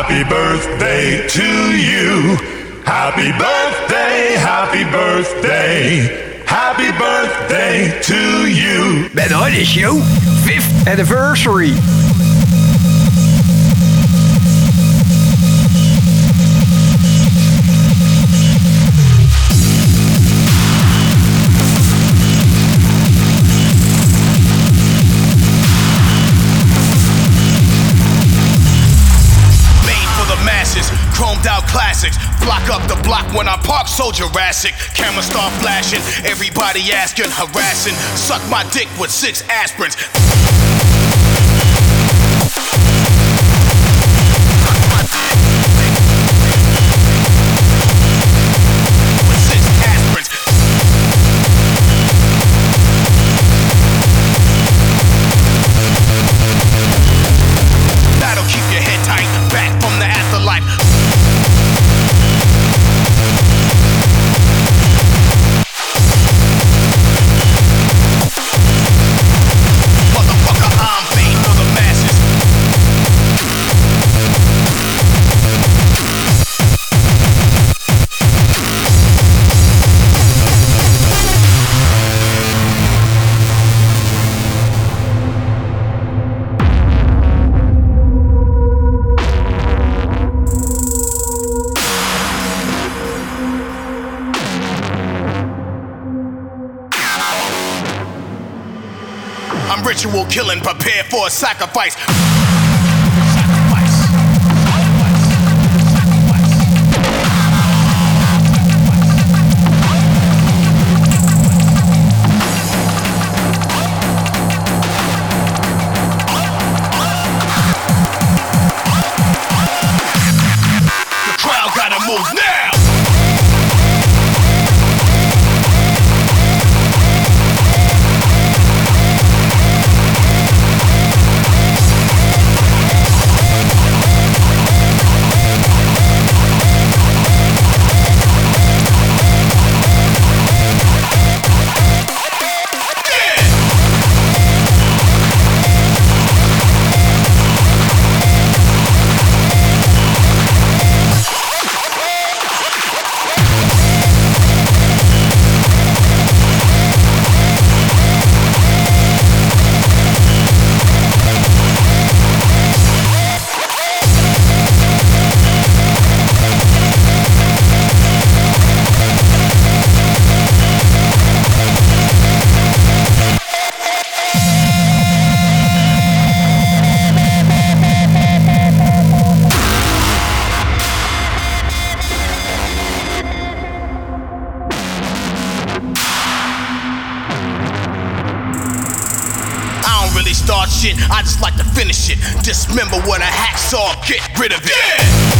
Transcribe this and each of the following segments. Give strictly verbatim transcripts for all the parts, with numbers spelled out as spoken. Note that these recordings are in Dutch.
Happy birthday to you. Happy birthday, happy birthday. Happy birthday to you. Ben on is you. Fifth anniversary. Chromed out classics, block up the block when I park so Jurassic. Cameras start flashing, everybody asking, harassing. Suck my dick with six aspirins. With six aspirins. That'll keep your head tight, back from the afterlife. Ritual killing, prepare for a sacrifice. The crowd gotta move now. I just like to finish it. Dismember what a hacksaw, get rid of it. Yeah!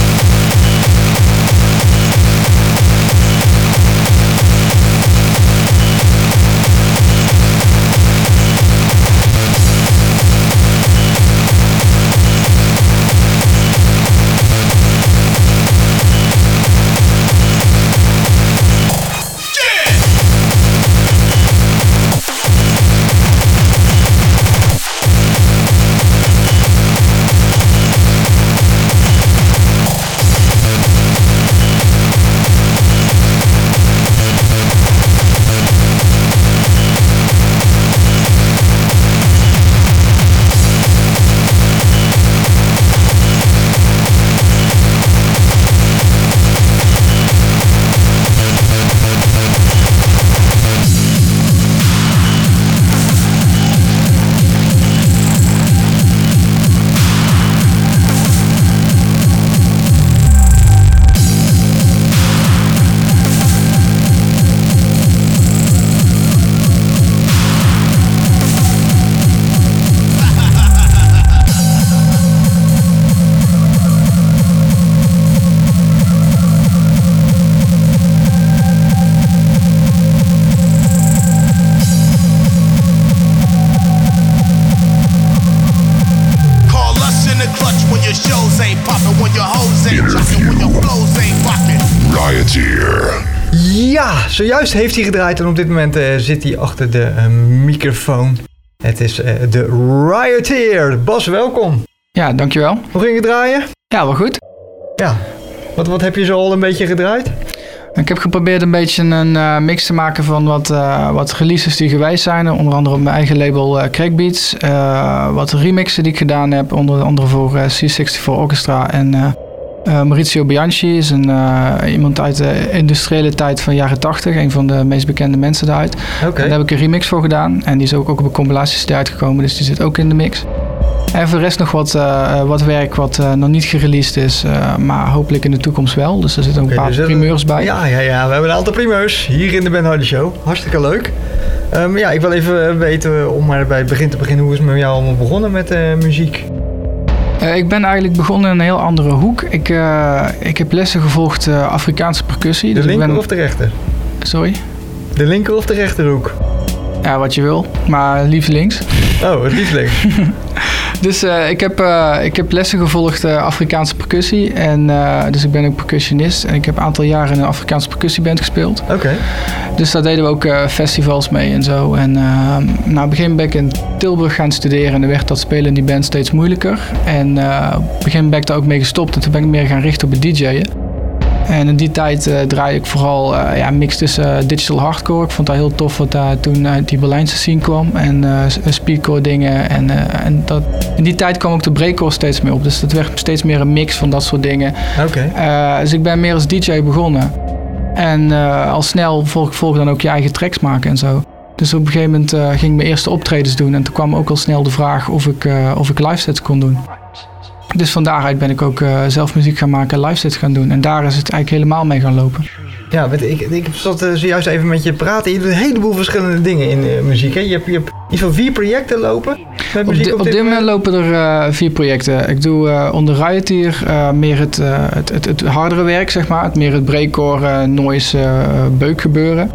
Ja, zojuist heeft hij gedraaid en op dit moment uh, zit hij achter de uh, microfoon. Het is uh, de Rioteer. Bas, welkom. Ja, dankjewel. Hoe ging het draaien? Ja, wel goed. Ja. Wat, wat heb je zo al een beetje gedraaid? Ik heb geprobeerd een beetje een uh, mix te maken van wat, uh, wat releases die geweest zijn. Onder andere op mijn eigen label uh, Crackbeats. Uh, wat remixen die ik gedaan heb. Onder andere voor uh, C vierenzestig Orchestra. En uh, uh, Maurizio Bianchi is een, uh, iemand uit de industriële tijd van de jaren tachtig. Een van de meest bekende mensen daaruit. Okay. Daar heb ik een remix voor gedaan. En die is ook, ook op een compilatie C D uitgekomen. Dus die zit ook in de mix. En voor de rest nog wat, uh, wat werk wat uh, nog niet gereleased is, uh, maar hopelijk in de toekomst wel. Dus er zitten ook okay, een paar dus primeurs bij. Ja, ja, ja, we hebben een aantal primeurs hier in de Ben Hardy Show. Hartstikke leuk. Um, ja, ik wil even weten, om maar bij het begin te beginnen, hoe is het met jou allemaal begonnen met uh, muziek? Uh, ik ben eigenlijk begonnen in een heel andere hoek. Ik, uh, ik heb lessen gevolgd uh, Afrikaanse percussie. De dus linker ik ben... of de rechter? Sorry? De linker of de rechterhoek? Ja, wat je wil, maar liefst links. Oh, het liefst links. Dus uh, ik, heb, uh, ik heb lessen gevolgd uh, Afrikaanse percussie. En, uh, dus ik ben ook percussionist. En ik heb een aantal jaren in een Afrikaanse percussieband gespeeld. Oké. Okay. Dus daar deden we ook uh, festivals mee en zo. En uh, nou, op een gegeven moment ben ik in Tilburg gaan studeren. En dan werd dat spelen in die band steeds moeilijker. En uh, op een gegeven moment ben ik daar ook mee gestopt. En toen ben ik meer gaan richten op het D J'en. En in die tijd uh, draaide ik vooral uh, ja, mix tussen uh, digital hardcore. Ik vond dat heel tof wat daar toen uit die Berlijnse scene kwam. En uh, speedcore dingen. En, uh, en dat, in die tijd kwam ook de breakcore steeds meer op. Dus dat werd steeds meer een mix van dat soort dingen. Okay. Uh, dus ik ben meer als D J begonnen. En uh, al snel volg, volg dan ook je eigen tracks maken en zo. Dus op een gegeven moment uh, ging ik mijn eerste optredens doen. En toen kwam ook al snel de vraag of ik, uh, of ik live sets kon doen. Dus van daaruit ben ik ook uh, zelf muziek gaan maken en live sets gaan doen. En daar is het eigenlijk helemaal mee gaan lopen. Ja, ik, ik zat uh, zojuist even met je praten. Je doet een heleboel verschillende dingen in uh, muziek. Hè? Je hebt, je hebt iets van vier projecten lopen met muziek op, de, op, op dit moment lopen er uh, vier projecten. Ik doe uh, onder Riot hier uh, meer het, uh, het, het, het hardere werk, zeg maar. Het meer het breakcore, uh, noise, uh, beukgebeuren.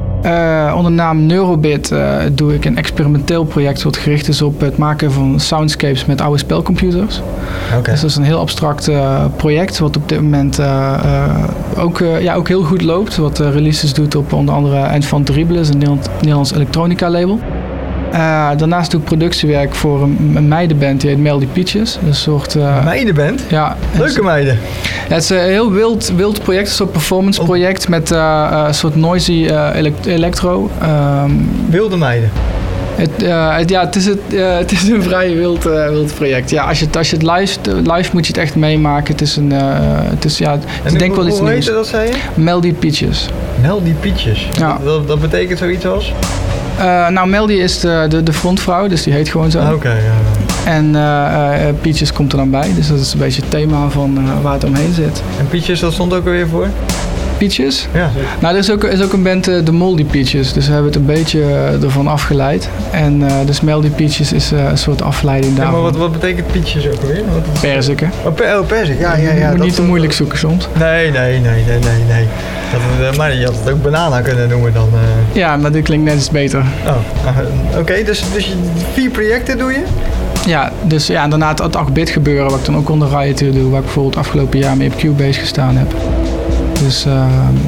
Uh, onder de naam Neurobit uh, doe ik een experimenteel project wat gericht is op het maken van soundscapes met oude spelcomputers. Okay. Dus dat is een heel abstract uh, project wat op dit moment uh, uh, ook, uh, ja, ook heel goed loopt. Wat uh, releases doet op onder andere Enfant Terrible, is een Nederlands, Nederlands elektronica label. Uh, daarnaast doe ik productiewerk voor een, een meidenband die heet Melody Peaches. Een soort... Uh, meidenband? Ja. Leuke meiden. Ja, het is een heel wild, wild project, een soort performance project met uh, een soort noisy uh, elect- electro. Um, Wilde meiden? Het, uh, het, ja, het is, het, uh, het is een vrij wild, uh, wild project. Ja, als je het, als je het live, live moet je het echt meemaken. Het is een... Uh, het is, ja, het, en ik denk wel iets nieuws. Hoe heet dat, zei je? Melody Peaches. Melody Peaches? Ja. Dat, dat betekent zoiets als? Uh, nou, Melody is de, de, de frontvrouw, dus die heet gewoon zo. Oké, okay, ja. En uh, uh, Peaches komt er dan bij, dus dat is een beetje het thema van uh, waar het omheen zit. En Peaches, dat stond ook alweer voor? Peaches? Ja. Nou, er is ook, is ook een band, uh, de Moldy Peaches, dus we hebben het een beetje uh, ervan afgeleid. En uh, dus Melody Peaches is uh, een soort afleiding daarvan. Ja, maar wat, wat betekent Peaches ook alweer? Perziken. Oh, per, oh perzik, ja, ja, ja. Je moet dat niet te moeilijk zoeken soms. Nee, nee, nee, nee, nee, nee. Dat, uh, maar je had het ook banana kunnen noemen dan. Uh... Ja, maar dit klinkt net iets beter. Oh, uh, oké, okay, dus, dus vier projecten doe je? Ja, dus ja, en daarna het, het acht-bit gebeuren, wat ik dan ook onder Riot doe, waar ik bijvoorbeeld afgelopen jaar mee op Cubase gestaan heb. Dus... Uh,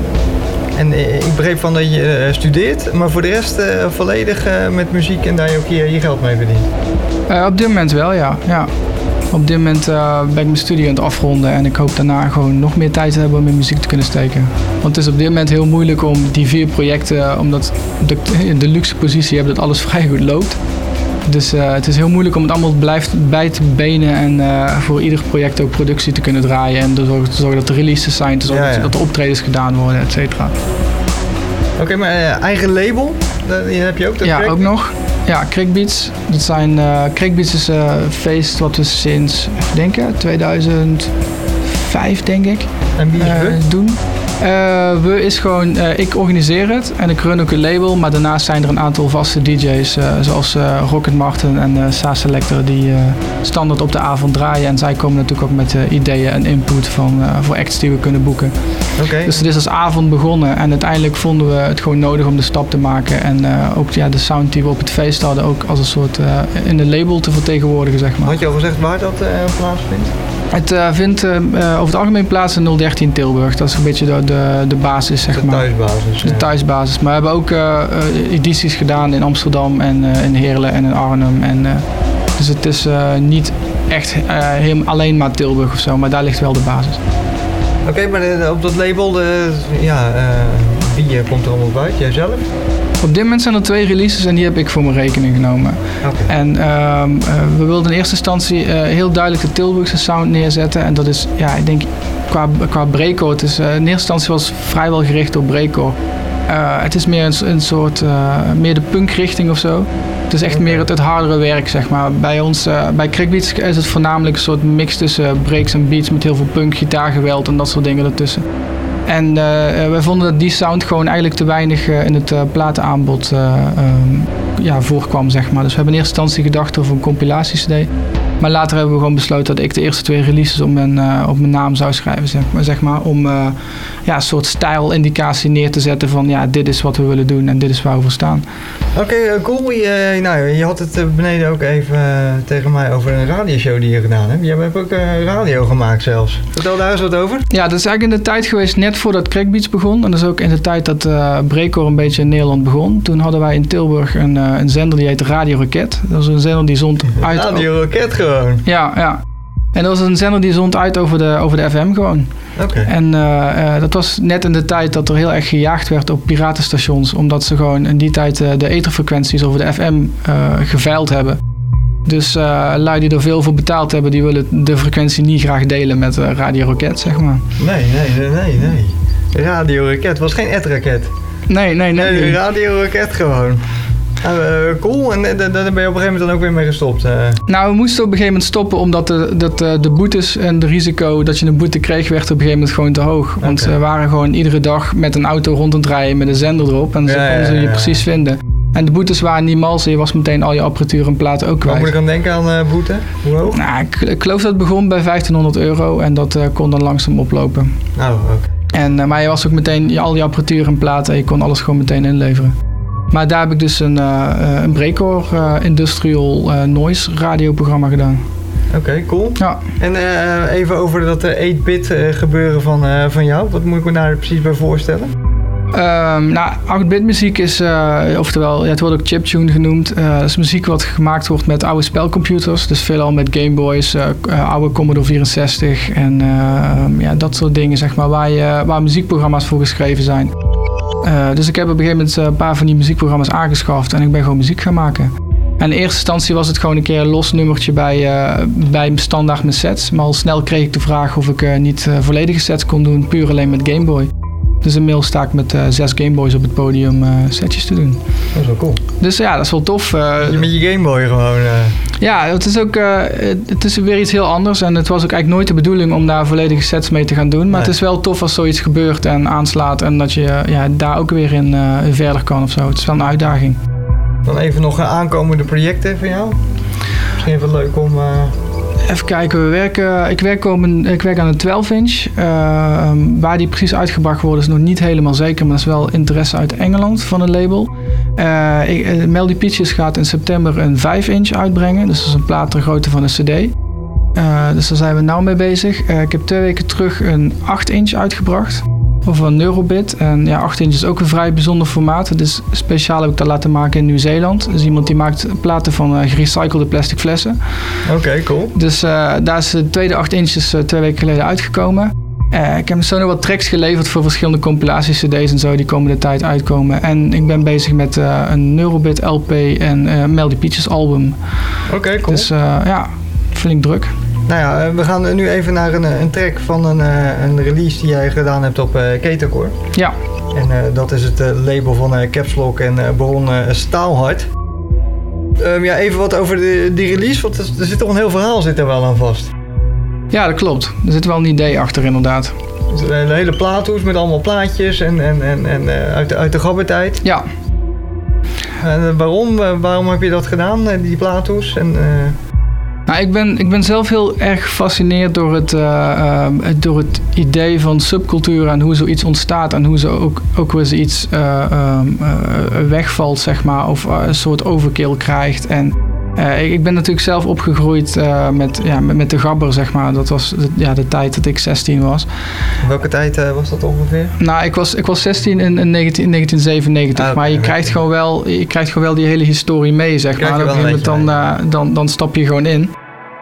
En uh, ik begreep van dat je uh, studeert, maar voor de rest uh, volledig uh, met muziek en daar je ook je, je geld mee verdient? Uh, op dit moment wel, ja. ja. Op dit moment uh, ben ik mijn studie aan het afronden en ik hoop daarna gewoon nog meer tijd te hebben om in muziek te kunnen steken. Want het is op dit moment heel moeilijk om die vier projecten, omdat de, de luxe positie hebt dat alles vrij goed loopt. Dus uh, het is heel moeilijk om het allemaal blijft bij te benen en uh, voor ieder project ook productie te kunnen draaien. En te zorgen, te zorgen dat er releases zijn, te zorgen ja, ja. dat er optredens gedaan worden, et cetera. Oké, okay, maar uh, eigen label, dat heb je ook? Dat ja, Crack? ook nog. Ja, Crackbeats. Dat zijn, uh, Crackbeats is uh, een feest wat we sinds, even denken, tweeduizend vijf denk ik, en wie is uh, doen. Uh, we is gewoon, uh, ik organiseer het en ik run ook een label, maar daarnaast zijn er een aantal vaste D J's uh, zoals uh, Rocket Martin en uh, Sa Selector die uh, standaard op de avond draaien en zij komen natuurlijk ook met uh, ideeën en input van, uh, voor acts die we kunnen boeken. Okay. Dus het is als avond begonnen en uiteindelijk vonden we het gewoon nodig om de stap te maken en uh, ook ja, de sound die we op het feest hadden ook als een soort uh, in de label te vertegenwoordigen, zeg maar. Had je al gezegd waar dat uh, plaatsvindt? Het uh, vindt uh, over het algemeen plaats in nul dertien Tilburg. Dat is een beetje de, de, de basis, zeg de maar. Thuisbasis, de ja. thuisbasis. Maar we hebben ook uh, edities gedaan in Amsterdam en uh, in Heerlen en in Arnhem. En, uh, dus het is uh, niet echt uh, helemaal alleen maar Tilburg of zo. Maar daar ligt wel de basis. Oké, okay, maar de, op dat label, de, ja, uh, wie komt er allemaal bij? Jijzelf? Op dit moment zijn er twee releases en die heb ik voor mijn rekening genomen. Okay. En uh, uh, we wilden in eerste instantie uh, heel duidelijk de Tilburgse sound neerzetten. En dat is, ja, ik denk, qua, qua breakcore, het is, uh, in eerste instantie was vrijwel gericht op breakcore. Uh, het is meer een, een soort, uh, meer de punkrichting of zo. Het is echt okay. meer het, het hardere werk, zeg maar. Bij ons, uh, bij Crackbeats is het voornamelijk een soort mix tussen breaks en beats met heel veel punk, gitaargeweld en dat soort dingen ertussen. En uh, wij vonden dat die sound gewoon eigenlijk te weinig uh, in het uh, platenaanbod uh, um, ja, voorkwam, zeg maar. Dus we hebben in eerste instantie gedacht over een compilatie-cd. Maar later hebben we gewoon besloten dat ik de eerste twee releases op mijn, uh, op mijn naam zou schrijven, zeg maar. Zeg maar om uh, ja, een soort stijlindicatie neer te zetten van ja, dit is wat we willen doen en dit is waar we voor staan. Oké, okay, uh, cool. Je, nou, je had het uh, beneden ook even uh, tegen mij over een radioshow die je gedaan hebt. Jij hebt ook uh, radio gemaakt zelfs. Vertel daar eens wat over. Ja, dat is eigenlijk in de tijd geweest net voordat Crackbeats begon. En dat is ook in de tijd dat uh, breakcore een beetje in Nederland begon. Toen hadden wij in Tilburg een, uh, een zender die heette Radio Raket. Dat was een zender die zond uit... Radio Raket gewoon? Ja, ja. En dat was een zender die zond uit over de, over de F M gewoon. Oké. Okay. En uh, uh, dat was net in de tijd dat er heel erg gejaagd werd op piratenstations. Omdat ze gewoon in die tijd uh, de etherfrequenties over de F M uh, geveild hebben. Dus uh, lui die er veel voor betaald hebben, die willen de frequentie niet graag delen met uh, Radio Raket, zeg maar. Nee, nee, nee, nee. Radio Raket was geen Ed-raket. Nee, nee, nee. Nee, Radio Raket gewoon. Uh, cool, en daar ben je op een gegeven moment dan ook weer mee gestopt? Uh. Nou, we moesten op een gegeven moment stoppen omdat de, dat, de boetes en de risico dat je een boete kreeg werd op een gegeven moment gewoon te hoog. Want okay. we waren gewoon iedere dag met een auto rond aan het rijden met een zender erop en zo ja, konden ze ja, ja, je precies vinden. En de boetes waren niet mals, je was meteen al je apparatuur en platen ook kwijt. Waar moet ik aan denken aan uh, boete? Hoe hoog? Nou, ik, ik geloof dat het begon bij vijftienhonderd euro en dat uh, kon dan langzaam oplopen. Oh, oké. Okay. En, uh, maar je was ook meteen je, al je apparatuur en platen en je kon alles gewoon meteen inleveren. Maar daar heb ik dus een, uh, een breakcore uh, industrial uh, noise radioprogramma gedaan. Oké, okay, cool. Ja. En uh, even over dat uh, acht-bit uh, gebeuren van, uh, van jou. Wat moet ik me daar precies bij voorstellen? Um, nou, acht-bit muziek is, uh, oftewel, ja, het wordt ook chiptune genoemd. Uh, dat is muziek wat gemaakt wordt met oude spelcomputers. Dus veelal met Game Boys, uh, uh, oude Commodore vierenzestig en uh, ja, dat soort dingen, zeg maar, waar, je, waar muziekprogramma's voor geschreven zijn. Uh, dus ik heb op een gegeven moment een paar van die muziekprogramma's aangeschaft en ik ben gewoon muziek gaan maken. En in eerste instantie was het gewoon een keer een los nummertje bij, uh, bij standaard met sets. Maar al snel kreeg ik de vraag of ik uh, niet uh, volledige sets kon doen, puur alleen met Game Boy. Dus inmiddels sta ik met uh, zes Game Boys op het podium uh, setjes te doen. Dat is wel cool. Dus ja, dat is wel tof. Uh, met je Game Boy gewoon. Uh... Ja, het is ook uh, het is weer iets heel anders. En het was ook eigenlijk nooit de bedoeling om daar volledige sets mee te gaan doen. Maar nee. Het is wel tof als zoiets gebeurt en aanslaat. En dat je uh, ja, daar ook weer in, uh, in verder kan of zo. Het is wel een uitdaging. Dan even nog aankomende projecten van jou. Misschien even leuk om... Uh... Even kijken, we werken, ik, werk een, ik werk aan een twaalf inch. Uh, waar die precies uitgebracht wordt is nog niet helemaal zeker, maar dat is wel interesse uit Engeland van een label. Uh, ik, Melody Peaches gaat in september een vijf inch uitbrengen, dus dat is een plaat ter grootte van een cd. Uh, dus daar zijn we nou mee bezig. Uh, ik heb twee weken terug een acht inch uitgebracht. Of een Neurobit. En ja, acht inch is ook een vrij bijzonder formaat. Dus speciaal heb ik dat laten maken in Nieuw-Zeeland. Dus iemand die maakt platen van uh, gerecyclede plastic flessen. Oké, okay, cool. Dus uh, daar is de tweede acht inches uh, twee weken geleden uitgekomen. Uh, ik heb zo nog wat tracks geleverd voor verschillende compilatie-cd's en zo die komende tijd uitkomen. En ik ben bezig met uh, een Neurobit L P en uh, Melody Peaches album. Oké, okay, cool. Dus uh, ja, flink druk. Nou ja, we gaan nu even naar een, een track van een, een release die jij gedaan hebt op uh, Ketacore. Ja. En uh, dat is het uh, label van uh, Caps Lock en uh, Baron uh, Staalhard. Um, ja, even wat over de, die release, want er, er zit toch een heel verhaal zit er wel aan vast. Ja, dat klopt. Er zit wel een idee achter inderdaad. Een hele plaathoes met allemaal plaatjes en, en, en, en uh, uit, de, uit de gabbertijd. Ja. En uh, waarom, uh, waarom heb je dat gedaan, uh, die plaathoes? En, uh... Nou, ik ben, ik ben zelf heel erg gefascineerd door het, uh, uh, door het idee van subcultuur en hoe zoiets ontstaat en hoe ze ook, ook weer iets uh, um, uh, wegvalt, zeg maar, of uh, een soort overkill krijgt. En uh, ik, ik ben natuurlijk zelf opgegroeid uh, met, ja, met, met de gabber, zeg maar. Dat was de, ja, de tijd dat ik zestien was. Welke tijd uh, was dat ongeveer? Nou, ik was, ik was zestien in, in negentien zevenennegentig, ah, okay, maar je krijgt, okay. gewoon wel, je krijgt gewoon wel die hele historie mee, zeg maar. Op een gegeven moment dan, uh, dan, dan stap je gewoon in.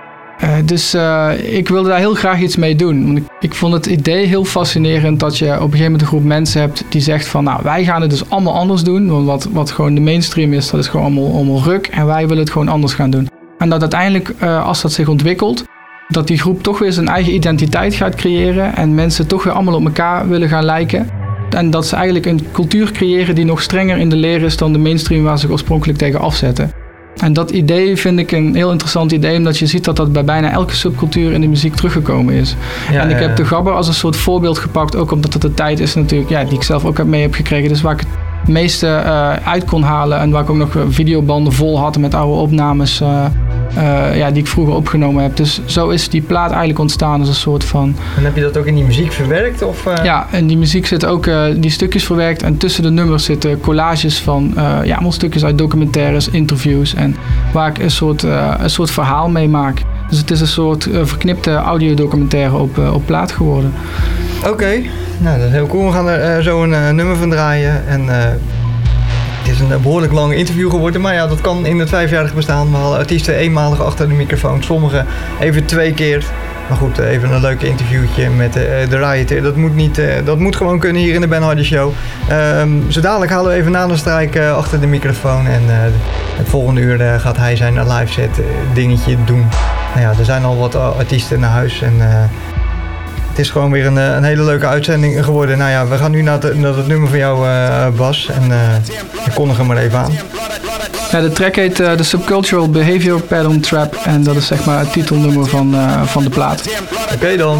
Uh, dus uh, ik wilde daar heel graag iets mee doen. Want ik, ik vond het idee heel fascinerend dat je op een gegeven moment een groep mensen hebt die zegt van, nou, wij gaan het dus allemaal anders doen. Want wat, wat gewoon de mainstream is, dat is gewoon allemaal, allemaal ruk. En wij willen het gewoon anders gaan doen. En dat uiteindelijk, uh, als dat zich ontwikkelt, dat die groep toch weer zijn eigen identiteit gaat creëren. En mensen toch weer allemaal op elkaar willen gaan lijken. En dat ze eigenlijk een cultuur creëren die nog strenger in de leer is dan de mainstream waar ze zich oorspronkelijk tegen afzetten. En dat idee vind ik een heel interessant idee, omdat je ziet dat dat bij bijna elke subcultuur in de muziek teruggekomen is. Ja, en ik ja, ja. heb de Gabber als een soort voorbeeld gepakt, ook omdat het de tijd is natuurlijk, ja, die ik zelf ook heb mee heb gekregen. Dus waar ik het meeste uh, uit kon halen en waar ik ook nog videobanden vol had met oude opnames uh, uh, ja, die ik vroeger opgenomen heb. Dus zo is die plaat eigenlijk ontstaan als een soort van... En heb je dat ook in die muziek verwerkt? Of, uh... Ja, in die muziek zitten ook uh, die stukjes verwerkt en tussen de nummers zitten collages van uh, ja, allemaal stukjes uit documentaires, interviews en waar ik een soort, uh, een soort verhaal mee maak. Dus het is een soort uh, verknipte audiodocumentaire op, uh, op plaat geworden. Oké, okay. Nou dat is heel cool. We gaan er uh, zo een uh, nummer van draaien. En uh, het is een behoorlijk lang interview geworden. Maar ja, dat kan in het vijfjarig bestaan. We halen artiesten eenmalig achter de microfoon. Sommigen even twee keer. Maar goed, uh, even een leuk interviewtje met uh, de Rioter. Dat moet, niet, uh, dat moet gewoon kunnen hier in de Ben Hardy Show. Um, zo dadelijk halen we even Nanenstrijk uh, achter de microfoon. En uh, het volgende uur uh, gaat hij zijn live set uh, dingetje doen. Nou ja, er zijn al wat artiesten naar huis. En uh, het is gewoon weer een, een hele leuke uitzending geworden. Nou ja, we gaan nu naar het, naar het nummer van jou, uh, Bas. En uh, ik kondig hem maar even aan. Ja, de track heet uh, The Subcultural Behavior Pattern Trap. En dat is zeg maar het titelnummer van, uh, van de plaat. Oké okay, dan.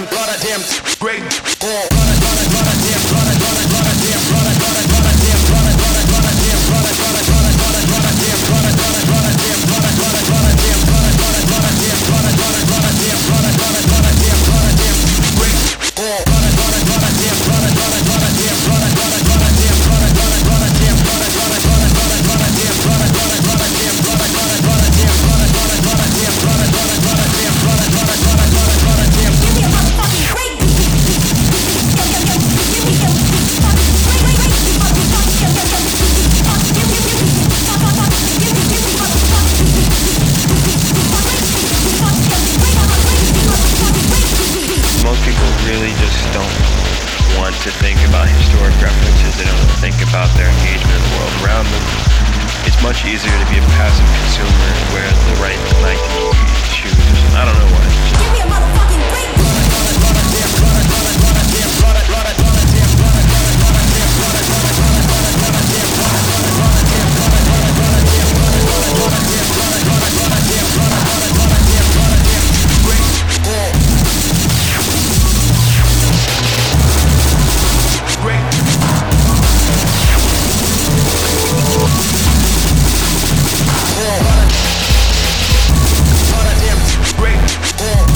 To think about historic references, they don't think about their engagement in the world around them. It's much easier to be a passive consumer and wear the right Nike shoes. I don't know why. Give me a motherfucking break. Great.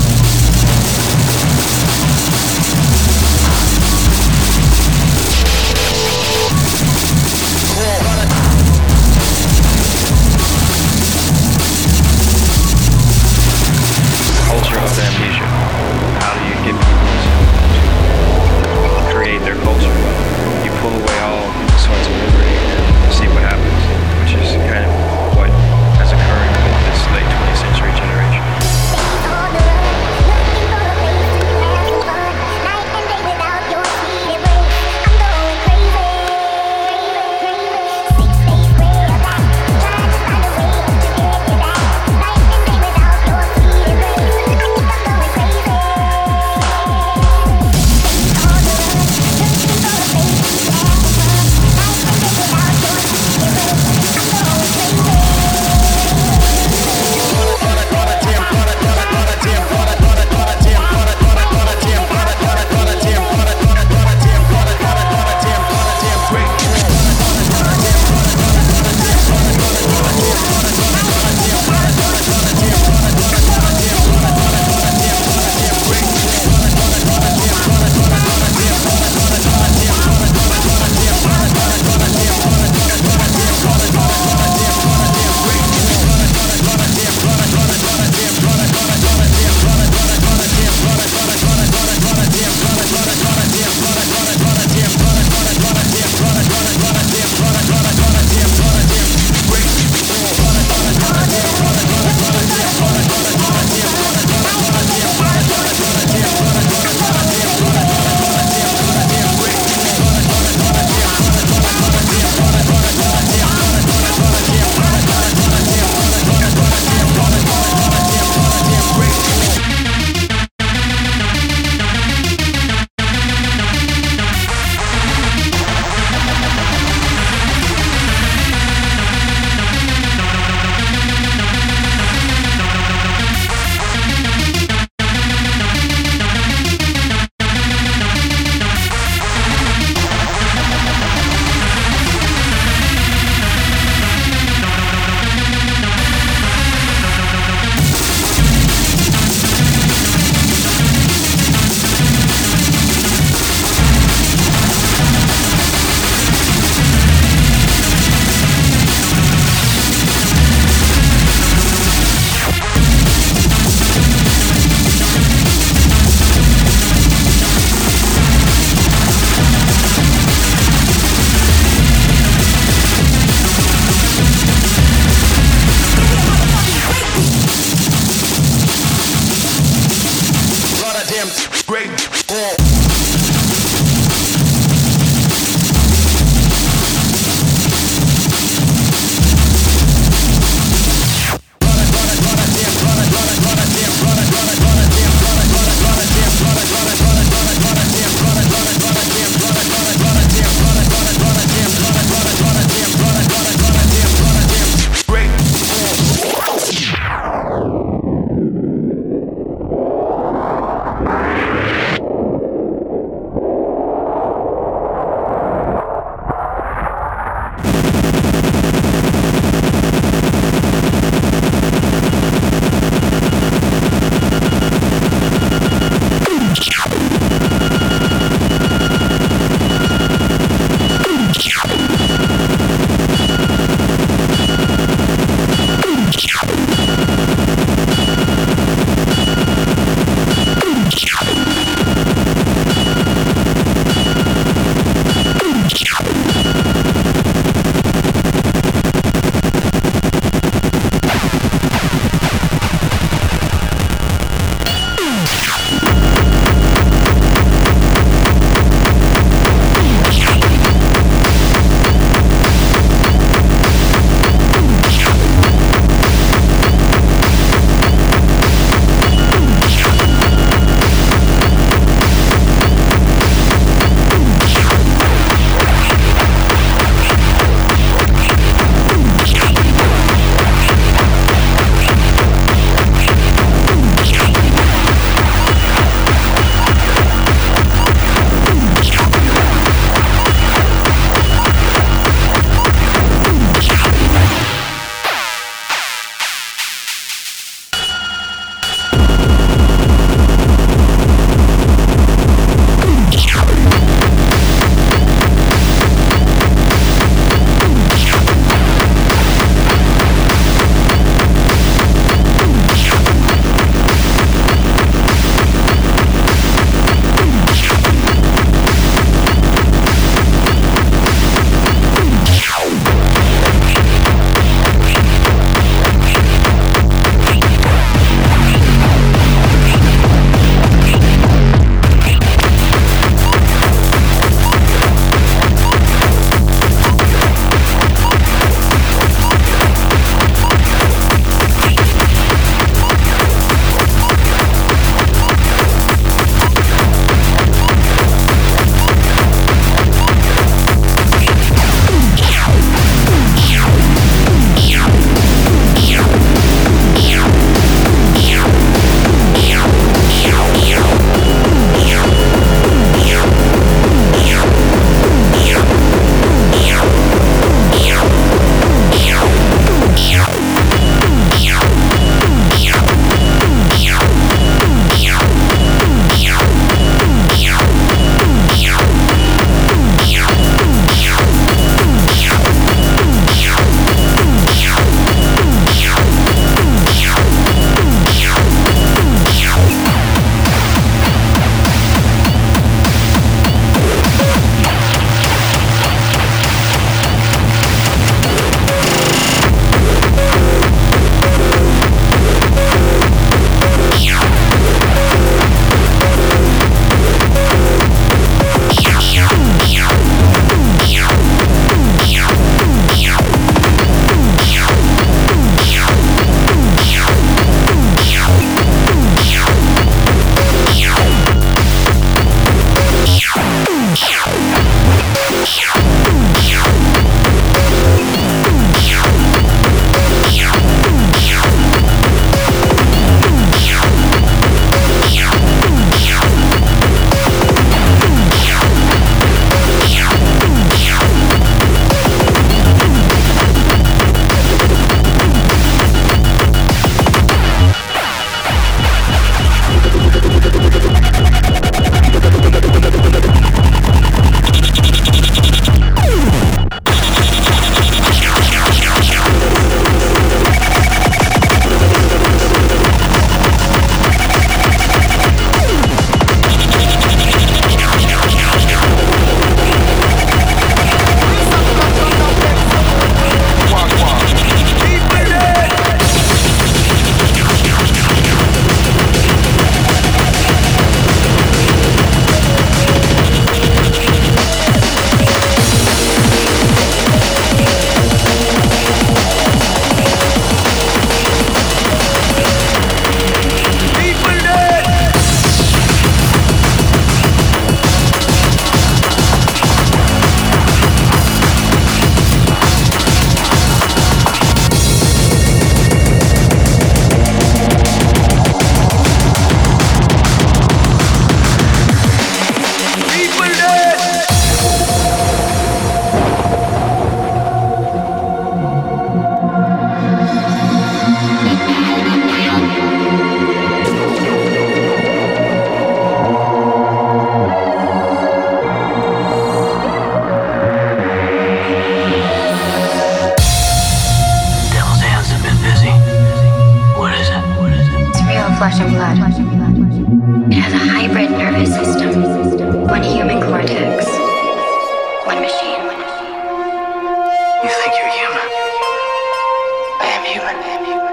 flesh and blood. It has a hybrid nervous system. One human cortex. One machine. You think you're human? I am human. I am human.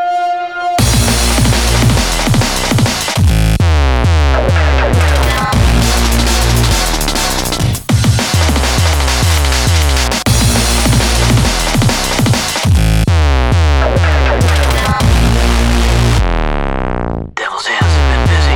Devil's hands have been busy.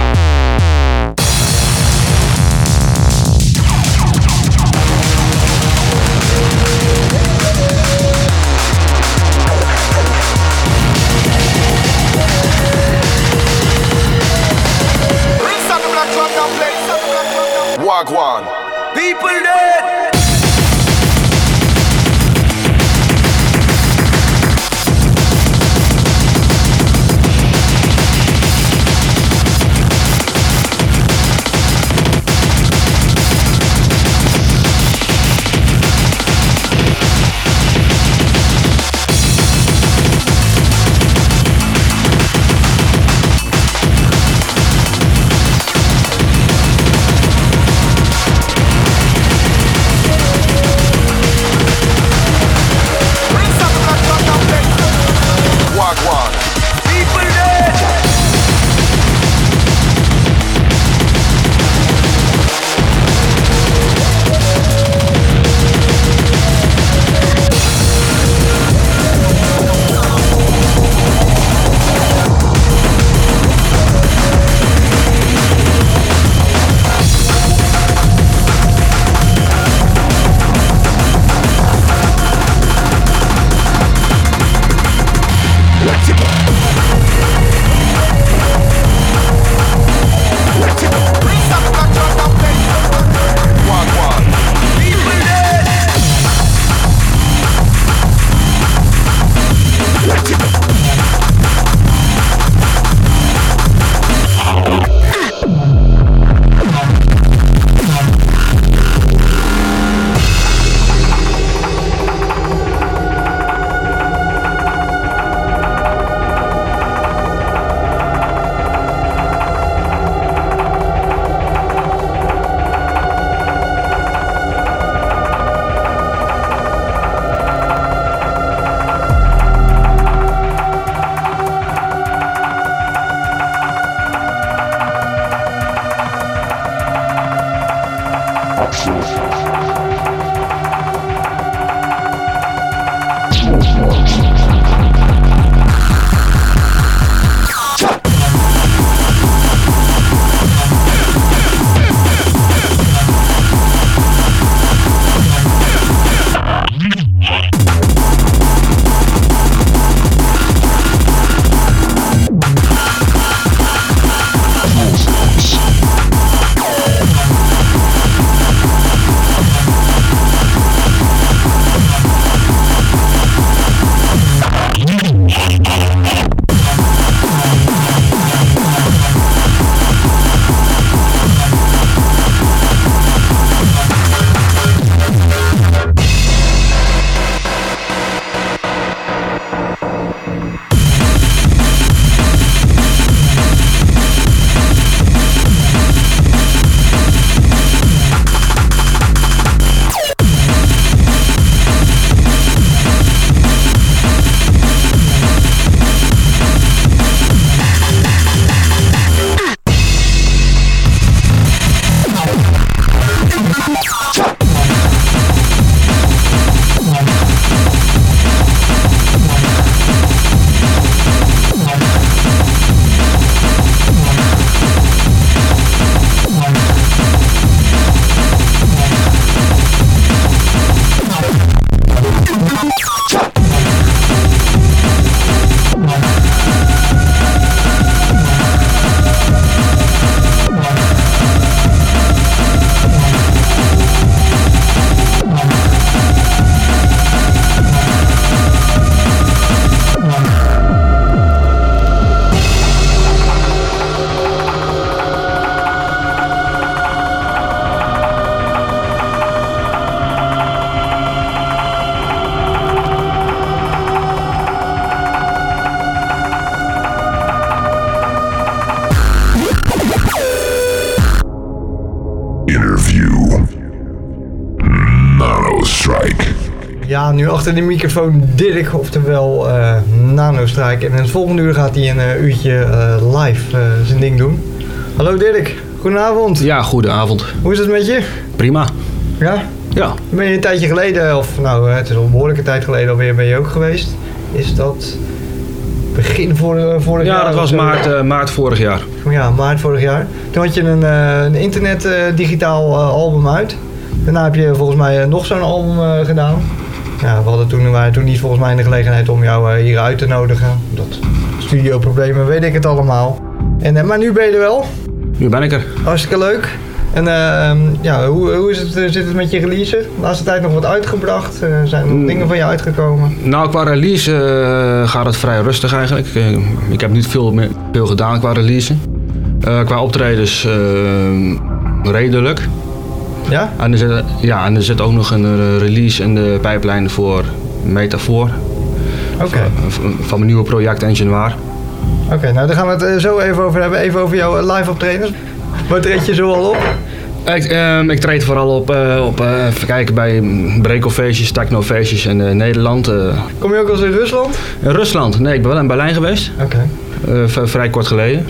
nu achter de microfoon Dirk, oftewel uh, Nanostrike. En in het volgende uur gaat hij een uh, uurtje uh, live uh, zijn ding doen. Hallo Dirk, goedenavond. Ja, goedenavond. Hoe is het met je? Prima. Ja? Ja. Ben je een tijdje geleden, of nou het is al een behoorlijke tijd geleden alweer, ben je ook geweest. Is dat begin vorig, vorig ja, jaar? Ja, dat was maart, uh, maart vorig jaar. Ja, maart vorig jaar. Toen had je een, uh, een internet uh, digitaal uh, album uit. Daarna heb je volgens mij uh, nog zo'n album uh, gedaan. Ja, we hadden toen, waren toen niet volgens mij in de gelegenheid om jou uh, hier uit te nodigen. Dat studioproblemen, weet ik het allemaal. En, uh, maar nu ben je er wel. Nu ben ik er. Hartstikke leuk. En uh, ja, hoe, hoe is het, zit het met je release? De laatste tijd nog wat uitgebracht? Uh, zijn er nog mm. dingen van je uitgekomen? Nou, qua release uh, gaat het vrij rustig eigenlijk. Uh, ik heb niet veel, meer, veel gedaan qua release. Uh, qua optredens uh, redelijk. Ja? En er, zit, ja, en er zit ook nog een uh, release in de pijplijn voor Metafoor. Oké. Okay. Van, van mijn nieuwe project Engine Noir. Oké, okay, nou daar gaan we het uh, zo even over hebben. Even over jouw uh, live optredens. Waar treed je zo al op? Ik, um, ik treed vooral op, uh, op uh, even kijken bij breakofeestjes, technofeestjes in uh, Nederland. Uh. Kom je ook wel eens in Rusland? In Rusland? Nee, ik ben wel in Berlijn geweest. Oké. Okay. Uh, v- vrij kort geleden.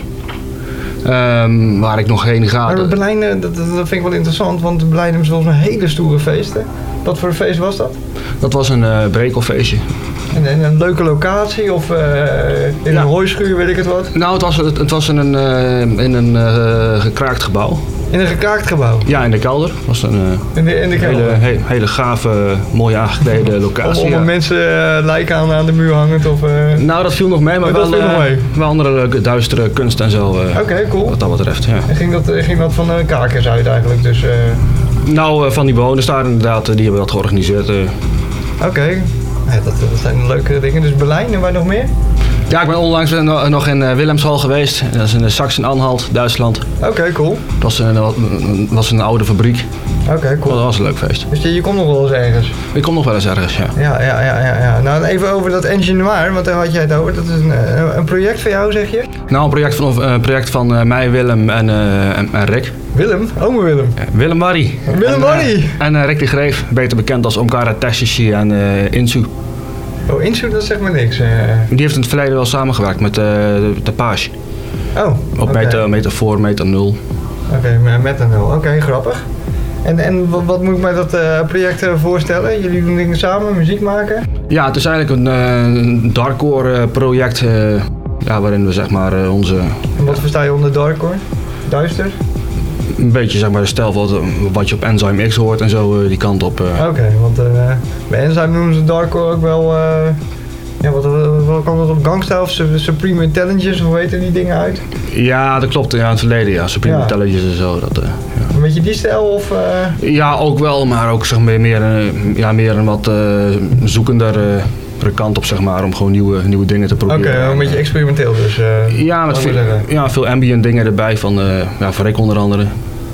Um, waar ik nog heen ga. Maar Berlijn, uh, dat, dat vind ik wel interessant, want Berlijn hebben volgens mij hele stoere feesten. Wat voor een feest was dat? Dat was een uh, breakofeestje. En, en een leuke locatie of uh, in ja. een hooischuur, weet ik het wat? Nou, het was, het, het was in een, uh, in een uh, gekraakt gebouw. In een gekraakt gebouw? Ja, in de kelder. Het was een uh, in de, in de hele, he, hele gave, mooie aangeklede locatie. Om, om ja. mensen uh, lijken aan, aan de muur hangend? Of, uh... Nou, dat viel nog mee, maar wel, dat viel uh, nog mee. wel andere leuke, duistere kunst en zo. Uh, Oké, okay, cool. Wat dat betreft, ja. En ging dat, ging dat van de uh, kakers uit eigenlijk? Dus, uh... Nou, uh, van die bewoners daar inderdaad, die hebben dat georganiseerd. Uh. Oké. Okay. Ja, dat, dat zijn leuke dingen. Dus Berlijn en waar nog meer? Ja, ik ben onlangs nog in Wilhelmshal geweest. Dat is in Sachsen-Anhalt, Duitsland. Oké, okay, cool. Dat was een, was een oude fabriek. Oké, okay, cool. Dat was een leuk feest. Dus je, je komt nog wel eens ergens? Ik kom nog wel eens ergens, ja. Ja, ja, ja, ja, ja. Nou, even over dat Engine Noir, want daar had jij het over. Dat is een, een project van jou, zeg je? Nou, een project van, een project van uh, mij, Willem en, uh, en, en Rick. Willem? Ome Willem? Ja, Willem Barry. Willem Barry? En, uh, en uh, Rick de Greef, beter bekend als Omkara Teshishi en uh, Insu. Oh, Insu, dat zegt maar niks. Uh... Die heeft in het verleden wel samengewerkt met uh, de, de Page. Oh, Op okay. Meta, Metafoor, Meta nul. Oké, okay, Meta nul. Oké, okay, grappig. En, en wat, wat moet ik mij dat uh, project uh, voorstellen? Jullie doen dingen samen, muziek maken? Ja, het is eigenlijk een, uh, een darkcore uh, project uh, ja, waarin we zeg maar uh, onze... En wat versta je onder darkcore? Duister? Een beetje zeg maar de stijl wat, wat je op Enzyme X hoort en zo uh, die kant op. Uh. Oké, okay, want uh, bij Enzyme noemen ze darkcore ook wel... Uh, ja, wat, wat kwam dat op Gangsta of Supreme Intelligence, hoe weten die dingen uit? Ja, dat klopt. Ja, in het verleden, ja. Supreme ja. Intelligence en zo. Dat, uh, ja. Een beetje die stijl of... Uh... Ja, ook wel, maar ook zeg maar, meer, uh, ja, meer een wat uh, zoekender uh, kant op, zeg maar, om gewoon nieuwe, nieuwe dingen te proberen. Oké, okay, een beetje experimenteel dus. Uh, ja, met veel, ja, veel ambient dingen erbij, van, uh, ja, van Rick onder andere.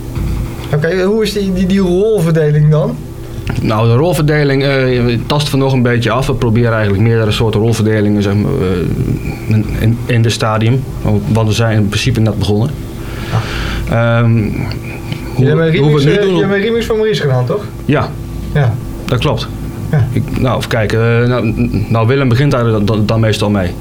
Oké, okay, hoe is die, die, die rolverdeling dan? Nou, de rolverdeling uh, tast van nog een beetje af. We proberen eigenlijk meerdere soorten rolverdelingen zeg maar, uh, in, in dit stadium. Want we zijn in principe net begonnen. Ah. Um, hoe, je hebt een remix, hoe we nu doen, je hebt een remix van Maurice gedaan, toch? Ja, ja. Dat klopt. Ja. Ik, nou, even kijken. Uh, nou, nou, Willem begint daar dan, dan meestal mee.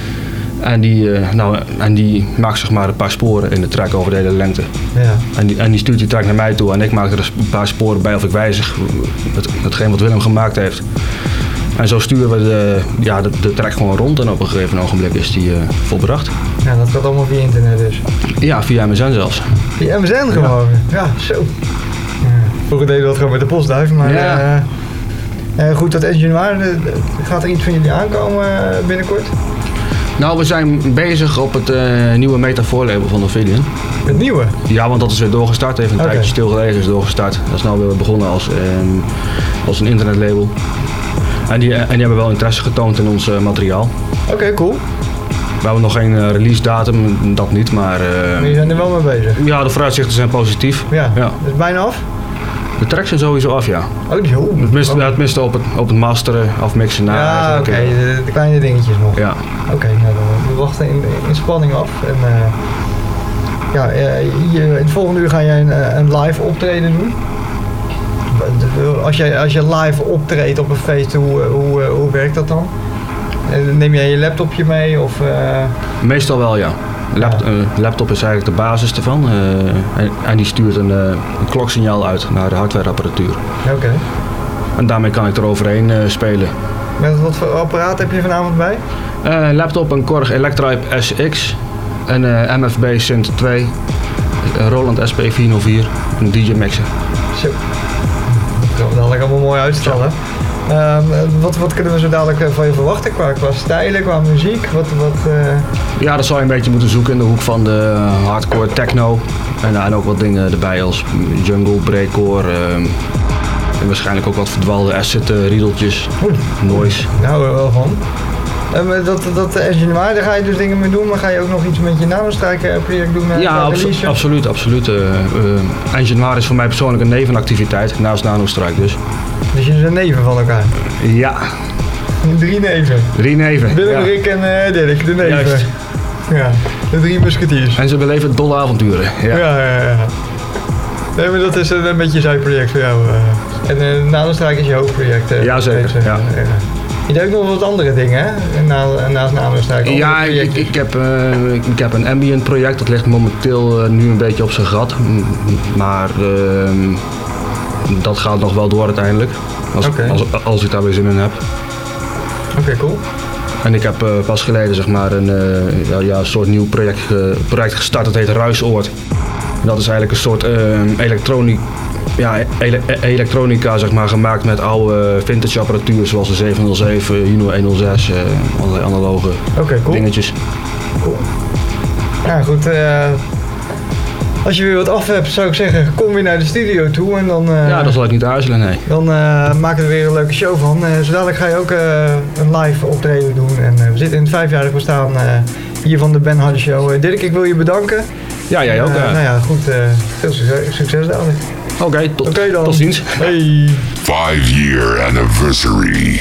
En die, uh, nou, en die maakt zeg maar een paar sporen in de track over de hele lengte. Ja. En, die, en die stuurt die track naar mij toe en ik maak er een paar sporen bij of ik wijzig het, hetgeen wat Willem gemaakt heeft. En zo sturen we de, ja, de, de track gewoon rond en op een gegeven ogenblik is die uh, volbracht. Ja, dat gaat allemaal via internet dus? Ja, via M S N zelfs. Via M S N gewoon? Ja, ja zo. Ja. Vroeger deden we dat gewoon met de postduif, maar ja. uh, uh, goed, dat Engine Noir, uh, gaat er iets van jullie aankomen uh, binnenkort? Nou, we zijn bezig op het uh, nieuwe Metafoor-label van Ophidian. Het nieuwe? Ja, want dat is weer doorgestart. Even een okay. tijdje stilgelegen, is doorgestart. Dat is nou weer begonnen als, um, als een internetlabel. En die, en die hebben wel interesse getoond in ons uh, materiaal. Oké, okay, cool. We hebben nog geen uh, release datum, dat niet, maar... Uh, maar je zijn er wel mee bezig? Ja, de vooruitzichten zijn positief. Ja, ja. Dat is bijna af? De tracks zijn sowieso af, ja. Oh, die oh. Het mist, het mist op, het, op het masteren, afmixen na. Ja, oké, okay. de, de kleine dingetjes nog. Ja. Oké, okay, nou, we wachten in, in spanning af. En, uh, ja, uh, hier, in het volgende uur ga jij een, een live optreden doen. als je, als je live optreedt op een feest, hoe, hoe, hoe werkt dat dan? Neem jij je laptopje mee? Of, uh... Meestal wel, ja. Lapt, ja. Uh, laptop is eigenlijk de basis ervan. Uh, en, en die stuurt een, uh, een kloksignaal uit naar de hardwareapparatuur. Oké. Okay. En daarmee kan ik er overheen uh, spelen. Met wat voor apparaat heb je vanavond bij? Uh, laptop, een Korg Electribe S X, een uh, M F B Synth twee, een Roland S P vierhonderdvier, een D J Mixer. Zo. Dat kan dadelijk allemaal mooi uitstellen. Um, wat, wat kunnen we zo dadelijk van je verwachten qua, qua stijlen, qua muziek? Wat, wat, uh... Ja, dat zou je een beetje moeten zoeken in de hoek van de hardcore techno. En, uh, en ook wat dingen erbij als jungle, breakcore. Uh, en waarschijnlijk ook wat verdwaalde acid uh, riedeltjes, noise. Daar houden we wel van. Um, dat, dat Engine Noir, daar ga je dus dingen mee doen, maar ga je ook nog iets met je Nanostrike project doen? Uh, ja, abso absoluut, absoluut. Uh, uh, Engine Noir is voor mij persoonlijk een nevenactiviteit, naast Nanostrike dus. Dus je zijn neven van elkaar? Ja. Drie neven? Drie neven, Willem, ja. Rick en uh, Dirk, de neven. Juist. Ja, de drie musketiers. En ze beleven dolle avonturen. Ja, ja, ja. ja. Nee, maar dat is een, een beetje een zijproject voor jou. Uh. En uh, Nanostrike is je hoofdproject. Uh, ja, zeker. Deze, ja. Uh, je doet ook nog wat andere dingen, hè? Na, naast Nanostrike. Ja, ik, ik, heb, uh, ik heb een ambient project. Dat ligt momenteel uh, nu een beetje op zijn gat. Maar uh, dat gaat nog wel door uiteindelijk. Als, okay. als, als ik daar weer zin in heb. Oké, okay, cool. En ik heb uh, pas geleden zeg maar een uh, ja, ja, soort nieuw project, uh, project gestart. Dat heet Ruisoord. En dat is eigenlijk een soort uh, elektronie, ja, ele elektronica zeg maar, gemaakt met oude vintage apparatuur. Zoals de zevenhonderdzeven, Juno honderdzes, uh, allerlei analoge okay, cool. dingetjes. Cool. Ja goed. Uh... Als je weer wat af hebt, zou ik zeggen, kom weer naar de studio toe en dan... Uh, ja, dat zal ik niet aarzelen, nee. Dan uh, maken we er weer een leuke show van. Uh, zo dadelijk ga je ook uh, een live optreden doen. En uh, we zitten in het vijfjarig bestaan uh, hier van de Ben Hardy Show. Uh, Dirk, ik wil je bedanken. Ja, jij ook. Uh, uh, nou ja, goed. Uh, veel succes, succes dadelijk. Oké, okay, tot, okay, tot ziens. Hey. Five year anniversary.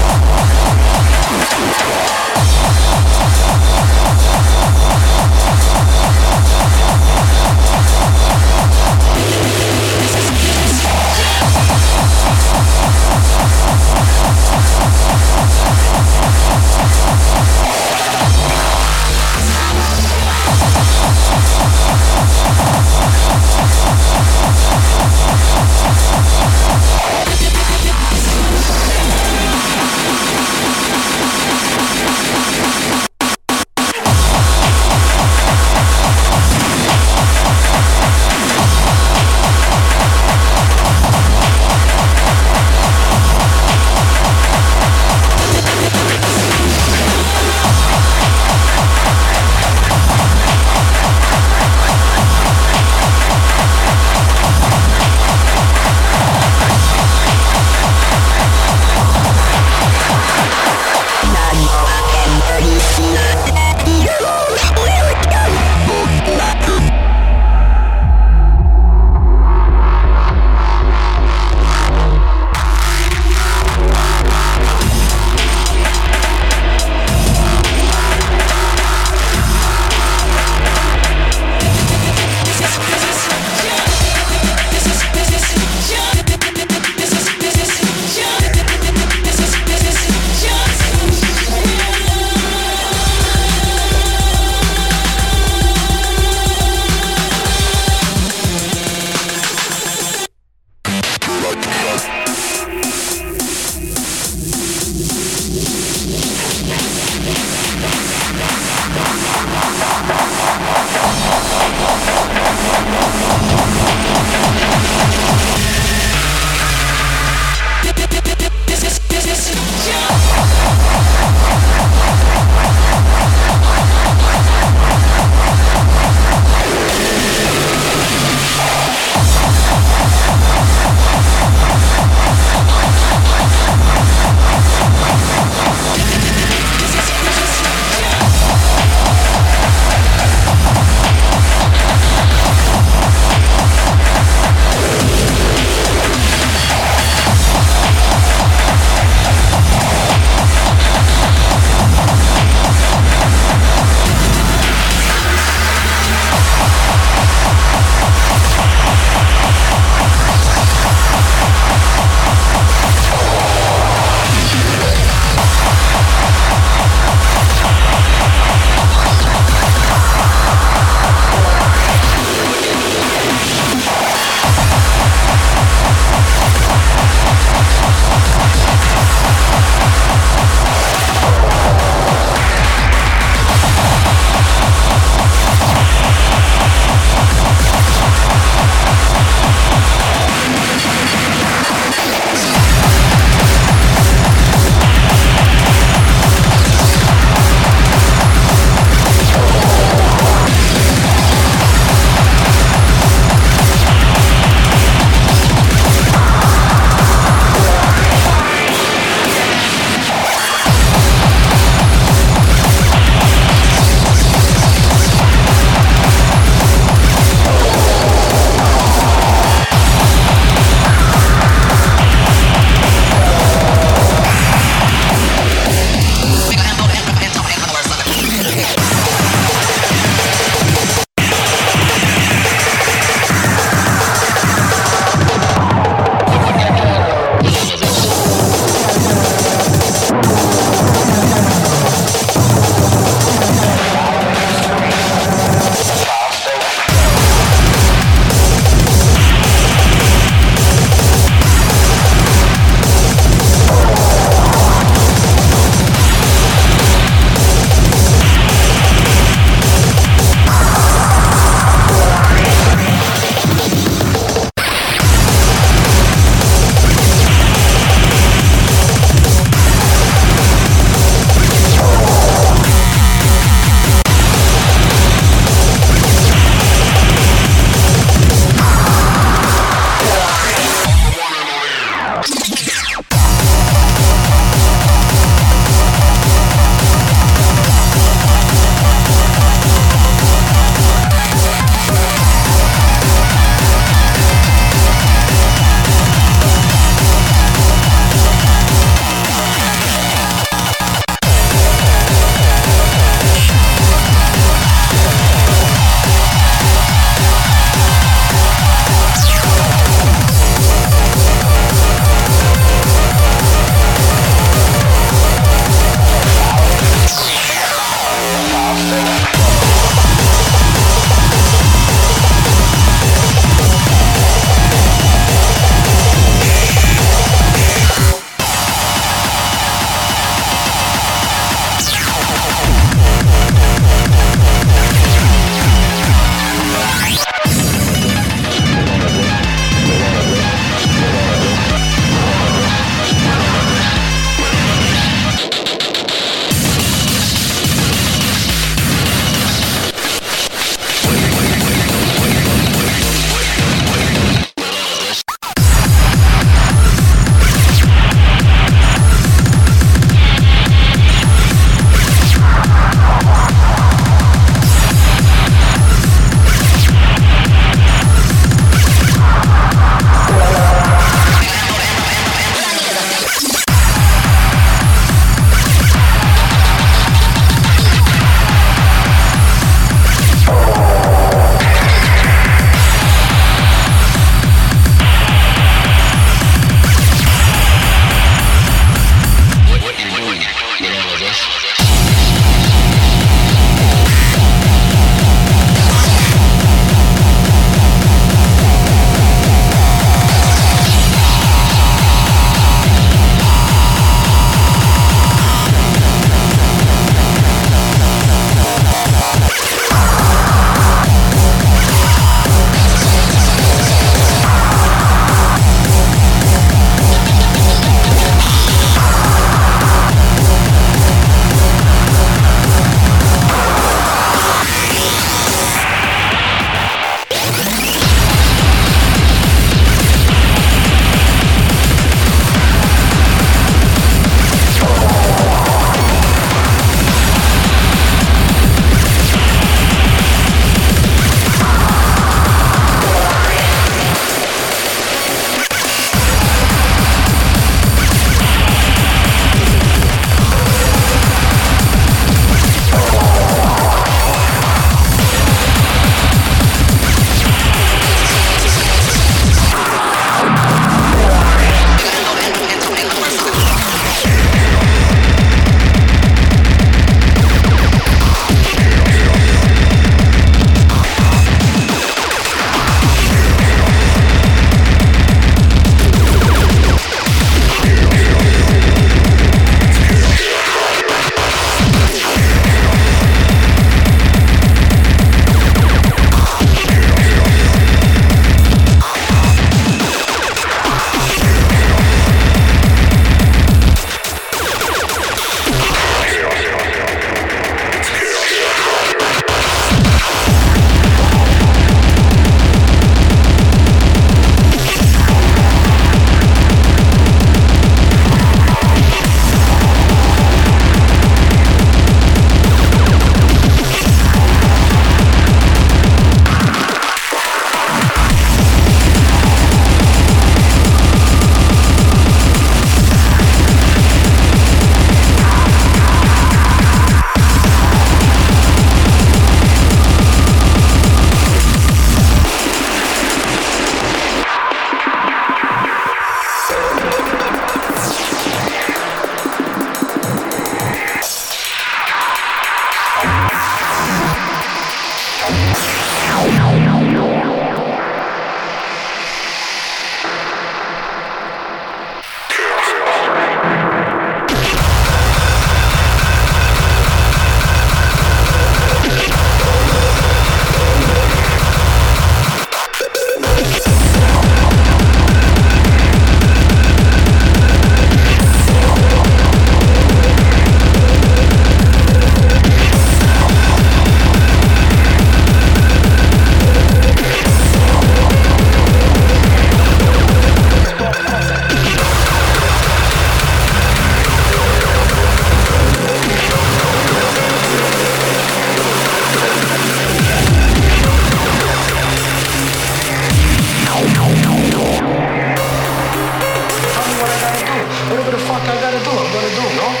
I gotta do, I'm gonna do, no?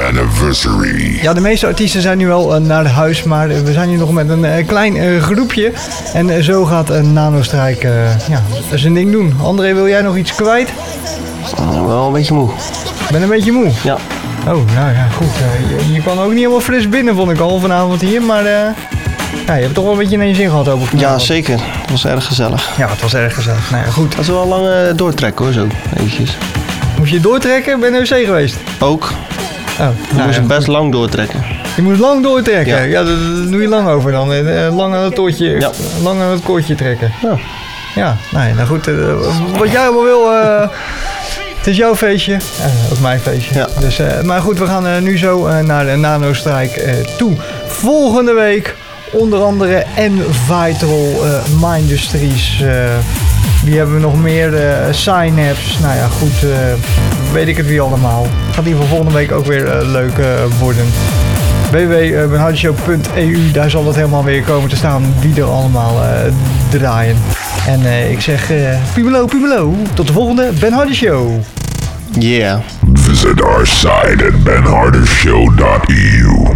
anniversary. Ja, de meeste artiesten zijn nu wel uh, naar huis, maar we zijn hier nog met een uh, klein uh, groepje. En uh, zo gaat uh, Nanostrike uh, ja, zijn ding doen. André, wil jij nog iets kwijt? Uh, wel een beetje moe. Ik ben een beetje moe? Ja. Oh, nou ja, goed. Uh, je, je kwam ook niet helemaal fris binnen, vond ik al vanavond hier, maar... Uh, Ja, je hebt toch wel een beetje naar je zin gehad over vanavond. Ja, zeker. Het was erg gezellig. Ja, het was erg gezellig. Nou ja, goed. Het was wel een lange doortrek hoor, zo. Eventjes. Moest je doortrekken? Ben je naar de wc geweest? Ook. Oh, je nou, moest ja, best goed. lang doortrekken. Je moet lang doortrekken? Ja, Ja ja dat, dat doe je lang over dan. Lang aan het toortje, ja. lang aan het koordje trekken. Ja. Ja, nou, ja, nou goed. Uh, wat jij allemaal wil... Uh, het is jouw feestje, uh, ook mijn feestje. Ja. Dus, uh, maar goed, we gaan uh, nu zo uh, naar de Nanostrike uh, toe. Volgende week onder andere Envital, uh, Mindustries. Uh, wie hebben we nog meer? Uh, Synapse. Nou ja, goed. Uh, weet ik het wie allemaal. Het gaat in ieder geval volgende week ook weer uh, leuk uh, worden. w w w punt benhardeshow punt e u, daar zal het helemaal weer komen te staan wie er allemaal uh, draaien. En uh, ik zeg uh, pumelo, pumelo. Tot de volgende Ben Hardy Show. Yeah. Visit our site at ben harder show dot e u.